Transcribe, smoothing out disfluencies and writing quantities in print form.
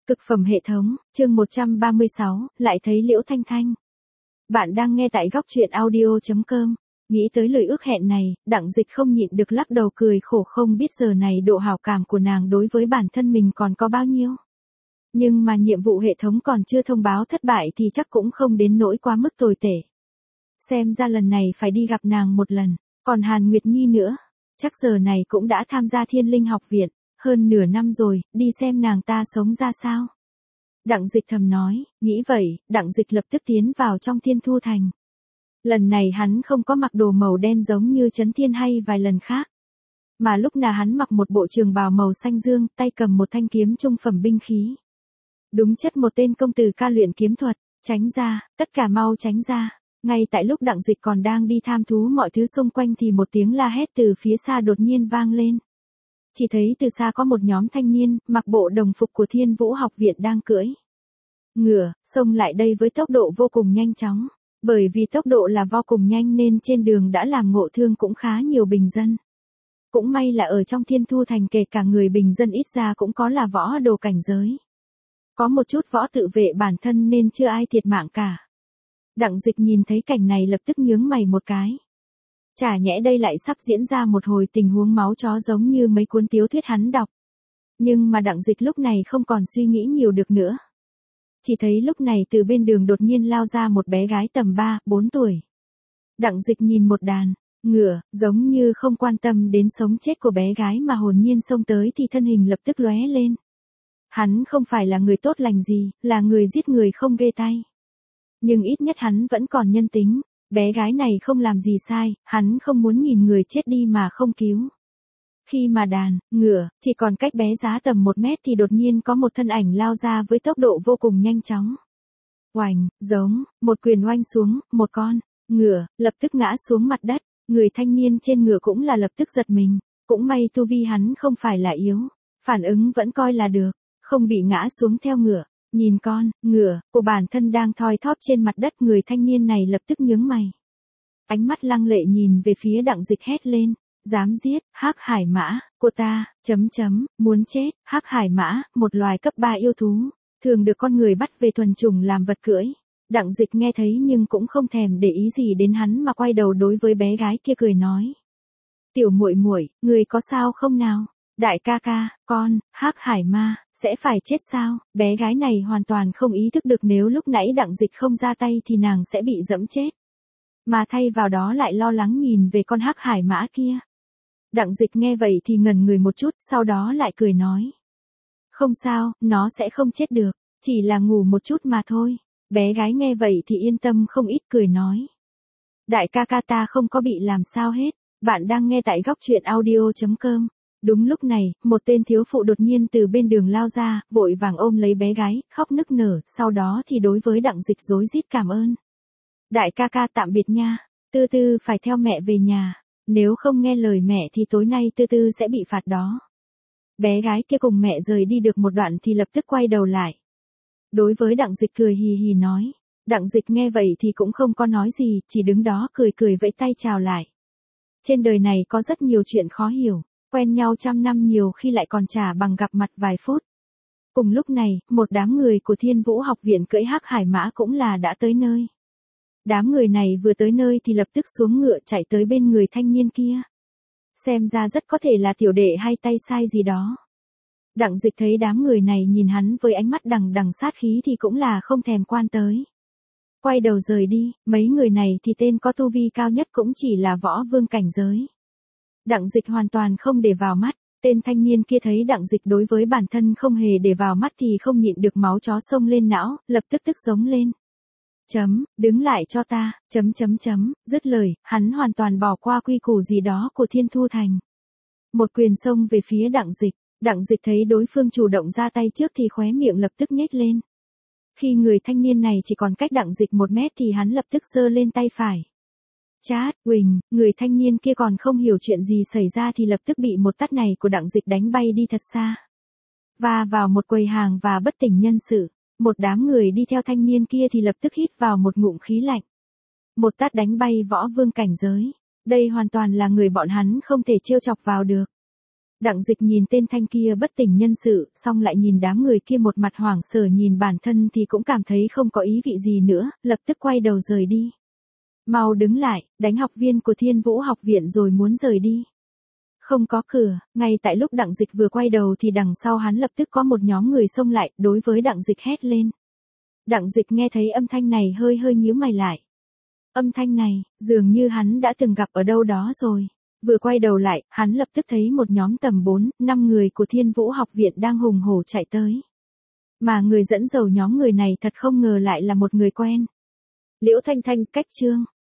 Cực phẩm hệ thống, chương 136, lại thấy Liễu Thanh Thanh. Bạn đang nghe tại góc truyện audio.com. Nghĩ tới lời ước hẹn này, Đặng Dịch không nhịn được lắc đầu cười khổ, không biết giờ này độ hảo cảm của nàng đối với bản thân mình còn có bao nhiêu. Nhưng mà nhiệm vụ hệ thống còn chưa thông báo thất bại thì chắc cũng không đến nỗi quá mức tồi tệ. Xem ra lần này phải đi gặp nàng một lần, còn Hàn Nguyệt Nhi nữa, chắc giờ này cũng đã tham gia Thiên Linh học viện. Hơn nửa năm rồi, đi xem nàng ta sống ra sao. Đặng Dịch thầm nói, nghĩ vậy, Đặng Dịch lập tức tiến vào trong Thiên Thu Thành. Lần này hắn không có mặc đồ màu đen giống như Trấn Thiên hay vài lần khác. Mà lúc nào hắn mặc một bộ trường bào màu xanh dương, tay cầm một thanh kiếm trung phẩm binh khí. Đúng chất một tên công tử ca luyện kiếm thuật, tránh ra, tất cả mau tránh ra. Ngay tại lúc Đặng Dịch còn đang đi tham thú mọi thứ xung quanh thì một tiếng la hét từ phía xa đột nhiên vang lên. Chỉ thấy từ xa có một nhóm thanh niên, mặc bộ đồng phục của Thiên Vũ học viện đang cưỡi ngựa, xông lại đây với tốc độ vô cùng nhanh chóng. Bởi vì tốc độ là vô cùng nhanh nên trên đường đã làm ngộ thương cũng khá nhiều bình dân. Cũng may là ở trong Thiên Thu Thành kể cả người bình dân ít ra cũng có là võ đồ cảnh giới. Có một chút võ tự vệ bản thân nên chưa ai thiệt mạng cả. Đặng Dịch nhìn thấy cảnh này lập tức nhướng mày một cái. Chả nhẽ đây lại sắp diễn ra một hồi tình huống máu chó giống như mấy cuốn tiểu thuyết hắn đọc. Nhưng mà Đặng Dịch lúc này không còn suy nghĩ nhiều được nữa. Chỉ thấy lúc này từ bên đường đột nhiên lao ra một bé gái tầm 3-4 tuổi. Đặng Dịch nhìn một đàn ngựa, giống như không quan tâm đến sống chết của bé gái mà hồn nhiên xông tới thì thân hình lập tức lóe lên. Hắn không phải là người tốt lành gì, là người giết người không ghê tay. Nhưng ít nhất hắn vẫn còn nhân tính. Bé gái này không làm gì sai, hắn không muốn nhìn người chết đi mà không cứu. Khi mà đàn ngựa chỉ còn cách bé giá tầm 1 mét thì đột nhiên có một thân ảnh lao ra với tốc độ vô cùng nhanh chóng. Oành, giống, một quyền oanh xuống, một con ngựa lập tức ngã xuống mặt đất. Người thanh niên trên ngựa cũng là lập tức giật mình. Cũng may tu vi hắn không phải là yếu, phản ứng vẫn coi là được, không bị ngã xuống theo ngựa. Nhìn con ngựa của bản thân đang thoi thóp trên mặt đất, người thanh niên này lập tức nhướng mày. Ánh mắt lăng lệ nhìn về phía Đặng Dịch hét lên, dám giết Hắc Hải Mã của ta, muốn chết. Hắc Hải Mã, một loài cấp 3 yêu thú, thường được con người bắt về thuần chủng làm vật cưỡi. Đặng Dịch nghe thấy nhưng cũng không thèm để ý gì đến hắn mà quay đầu đối với bé gái kia cười nói. Tiểu muội muội, người có sao không nào? Đại ca ca, con, Hắc Hải Ma, sẽ phải chết sao? Bé gái này hoàn toàn không ý thức được nếu lúc nãy Đặng Dịch không ra tay thì nàng sẽ bị dẫm chết. Mà thay vào đó lại lo lắng nhìn về con Hắc Hải Mã kia. Đặng Dịch nghe vậy thì ngẩn người một chút, sau đó lại cười nói. Không sao, nó sẽ không chết được, chỉ là ngủ một chút mà thôi. Bé gái nghe vậy thì yên tâm không ít, cười nói. Đại ca ca, ta không có bị làm sao hết, bạn đang nghe tại góc truyện audio.com. Đúng lúc này, một tên thiếu phụ đột nhiên từ bên đường lao ra, vội vàng ôm lấy bé gái, khóc nức nở, sau đó thì đối với Đặng Dịch rối rít cảm ơn. Đại ca ca tạm biệt nha, Tư Tư phải theo mẹ về nhà, nếu không nghe lời mẹ thì tối nay Tư Tư sẽ bị phạt đó. Bé gái kia cùng mẹ rời đi được một đoạn thì lập tức quay đầu lại. Đối với Đặng Dịch cười hì hì nói. Đặng Dịch nghe vậy thì cũng không có nói gì, chỉ đứng đó cười cười vẫy tay chào lại. Trên đời này có rất nhiều chuyện khó hiểu. Quen nhau trăm năm nhiều khi lại còn chả bằng gặp mặt vài phút. Cùng lúc này, một đám người của Thiên Vũ học viện cưỡi Hắc Hải Mã cũng là đã tới nơi. Đám người này vừa tới nơi thì lập tức xuống ngựa chạy tới bên người thanh niên kia. Xem ra rất có thể là tiểu đệ hay tay sai gì đó. Đặng Dịch thấy đám người này nhìn hắn với ánh mắt đằng đằng sát khí thì cũng là không thèm quan tới. Quay đầu rời đi, mấy người này thì tên có tu vi cao nhất cũng chỉ là võ vương cảnh giới. Đặng Dịch hoàn toàn không để vào mắt, tên thanh niên kia thấy Đặng Dịch đối với bản thân không hề để vào mắt thì không nhịn được máu chó xông lên não, lập tức tức giống lên. Đứng lại cho ta, dứt lời, hắn hoàn toàn bỏ qua quy củ gì đó của Thiên Thu Thành. Một quyền xông về phía Đặng Dịch thấy đối phương chủ động ra tay trước thì khóe miệng lập tức nhếch lên. Khi người thanh niên này chỉ còn cách Đặng Dịch 1 mét thì hắn lập tức giơ lên tay phải. Chát, Quỳnh, người thanh niên kia còn không hiểu chuyện gì xảy ra thì lập tức bị một tát này của Đặng Dịch đánh bay đi thật xa. Và vào một quầy hàng và bất tỉnh nhân sự, một đám người đi theo thanh niên kia thì lập tức hít vào một ngụm khí lạnh. Một tát đánh bay võ vương cảnh giới, đây hoàn toàn là người bọn hắn không thể trêu chọc vào được. Đặng Dịch nhìn tên Thanh kia bất tỉnh nhân sự, xong lại nhìn đám người kia một mặt hoảng sở nhìn bản thân thì cũng cảm thấy không có ý vị gì nữa, lập tức quay đầu rời đi. Mau đứng lại, đánh học viên của Thiên Vũ học viện rồi muốn rời đi. Không có cửa, ngay tại lúc Đặng Dịch vừa quay đầu thì đằng sau hắn lập tức có một nhóm người xông lại, đối với Đặng Dịch hét lên. Đặng Dịch nghe thấy âm thanh này hơi hơi nhíu mày lại. Âm thanh này, dường như hắn đã từng gặp ở đâu đó rồi. Vừa quay đầu lại, hắn lập tức thấy một nhóm tầm 4-5 người của Thiên Vũ học viện đang hùng hổ chạy tới. Mà người dẫn đầu nhóm người này thật không ngờ lại là một người quen. Liễu Thanh Thanh, Cách Trương.